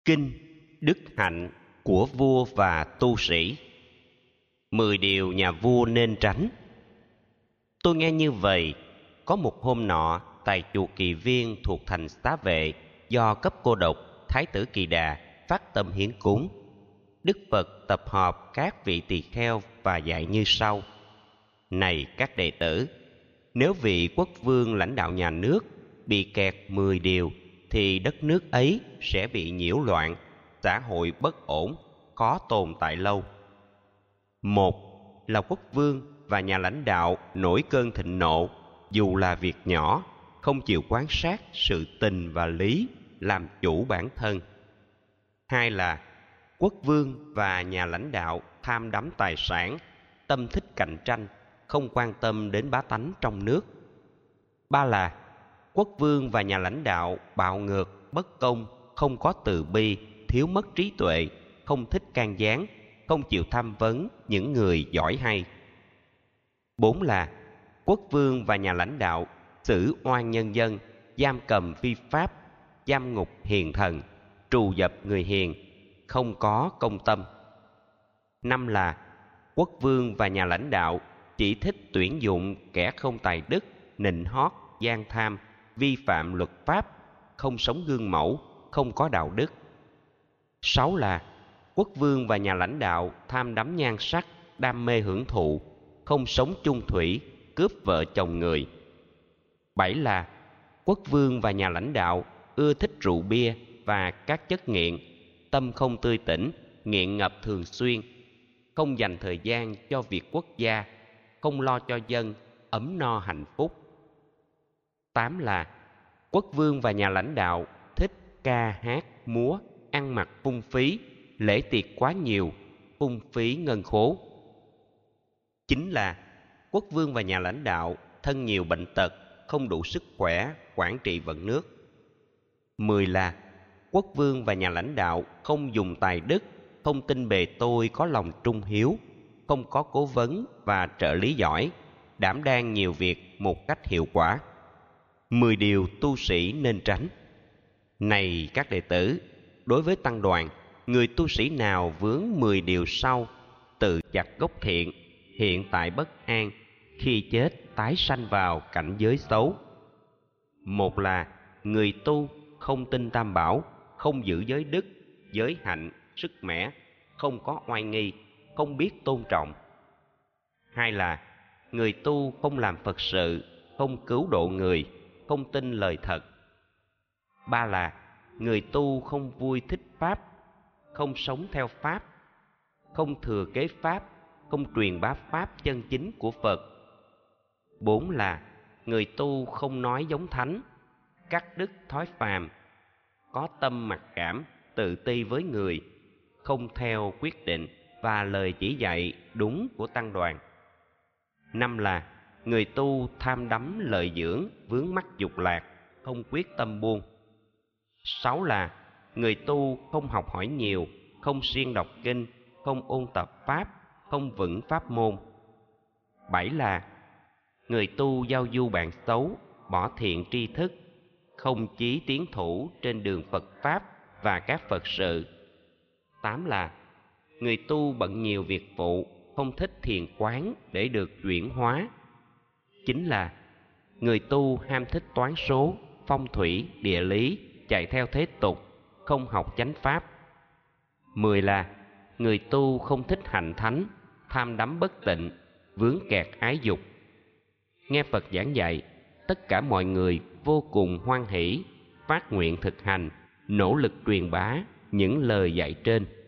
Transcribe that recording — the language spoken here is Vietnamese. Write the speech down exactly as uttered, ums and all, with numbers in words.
Kinh Đức Hạnh của vua và tu sĩ. Mười điều nhà vua nên tránh. Tôi nghe như vậy, có một hôm nọ, tại chùa Kỳ Viên thuộc thành Xá Vệ, do cấp cô độc Thái tử Kỳ Đà phát tâm hiến cúng, Đức Phật tập họp các vị tỳ kheo và dạy như sau: Này các đệ tử, nếu vị quốc vương lãnh đạo nhà nước bị kẹt mười điều, thì đất nước ấy sẽ bị nhiễu loạn, xã hội bất ổn, khó tồn tại lâu. Một là quốc vương và nhà lãnh đạo nổi cơn thịnh nộ, dù là việc nhỏ, không chịu quan sát sự tình và lý, làm chủ bản thân. Hai là quốc vương và nhà lãnh đạo tham đắm tài sản, tâm thích cạnh tranh, không quan tâm đến bá tánh trong nước. Ba là quốc vương và nhà lãnh đạo bạo ngược, bất công, không có từ bi, thiếu mất trí tuệ, không thích can gián, không chịu tham vấn những người giỏi hay. Bốn là quốc vương và nhà lãnh đạo xử oan nhân dân, giam cầm phi pháp, giam ngục hiền thần, trù dập người hiền, không có công tâm. Năm là quốc vương và nhà lãnh đạo chỉ thích tuyển dụng kẻ không tài đức, nịnh hót, gian tham, vi phạm luật pháp, không sống gương mẫu, không có đạo đức. Sáu là quốc vương và nhà lãnh đạo tham đắm nhan sắc, đam mê hưởng thụ, không sống chung thủy, cướp vợ chồng người. Bảy là quốc vương và nhà lãnh đạo ưa thích rượu bia và các chất nghiện, tâm không tươi tỉnh, nghiện ngập thường xuyên, không dành thời gian cho việc quốc gia, không lo cho dân ấm no hạnh phúc. Tám là quốc vương và nhà lãnh đạo thích ca hát, múa, ăn mặc phung phí, lễ tiệc quá nhiều, phung phí ngân khố. Chín là quốc vương và nhà lãnh đạo thân nhiều bệnh tật, không đủ sức khỏe quản trị vận nước. Mười là quốc vương và nhà lãnh đạo không dùng tài đức, không tin bề tôi, có lòng trung hiếu, không có cố vấn và trợ lý giỏi, đảm đang nhiều việc một cách hiệu quả. Mười điều tu sĩ nên tránh. Này các đệ tử, đối với tăng đoàn, người tu sĩ nào vướng mười điều sau, tự chặt gốc thiện, hiện tại bất an, khi chết tái sanh vào cảnh giới xấu. Một là người tu không tin tam bảo, không giữ giới đức, giới hạnh, sức mẻ, không có oai nghi, không biết tôn trọng. Hai là người tu không làm Phật sự, không cứu độ người, không tin lời thật. Ba là người tu không vui thích pháp, không sống theo pháp, không thừa kế pháp, không truyền bá pháp chân chính của Phật. Bốn là người tu không nói giống thánh, cắt đứt thói phàm, có tâm mặc cảm, tự ti với người, không theo quyết định và lời chỉ dạy đúng của tăng đoàn. Năm là người tu tham đắm lợi dưỡng, vướng mắc dục lạc, không quyết tâm buông. Sáu là người tu không học hỏi nhiều, không siêng đọc kinh, không ôn tập pháp, không vững pháp môn. Bảy là người tu giao du bạn xấu, bỏ thiện tri thức, không chí tiến thủ trên đường Phật pháp và các Phật sự. Tám là người tu bận nhiều việc vụ, không thích thiền quán để được chuyển hóa. Chín là người tu ham thích toán số, phong thủy, địa lý, chạy theo thế tục, không học chánh pháp. Mười là người tu không thích hạnh thánh, tham đắm bất tịnh, vướng kẹt ái dục. Nghe Phật giảng dạy, tất cả mọi người vô cùng hoan hỷ, phát nguyện thực hành, nỗ lực truyền bá những lời dạy trên.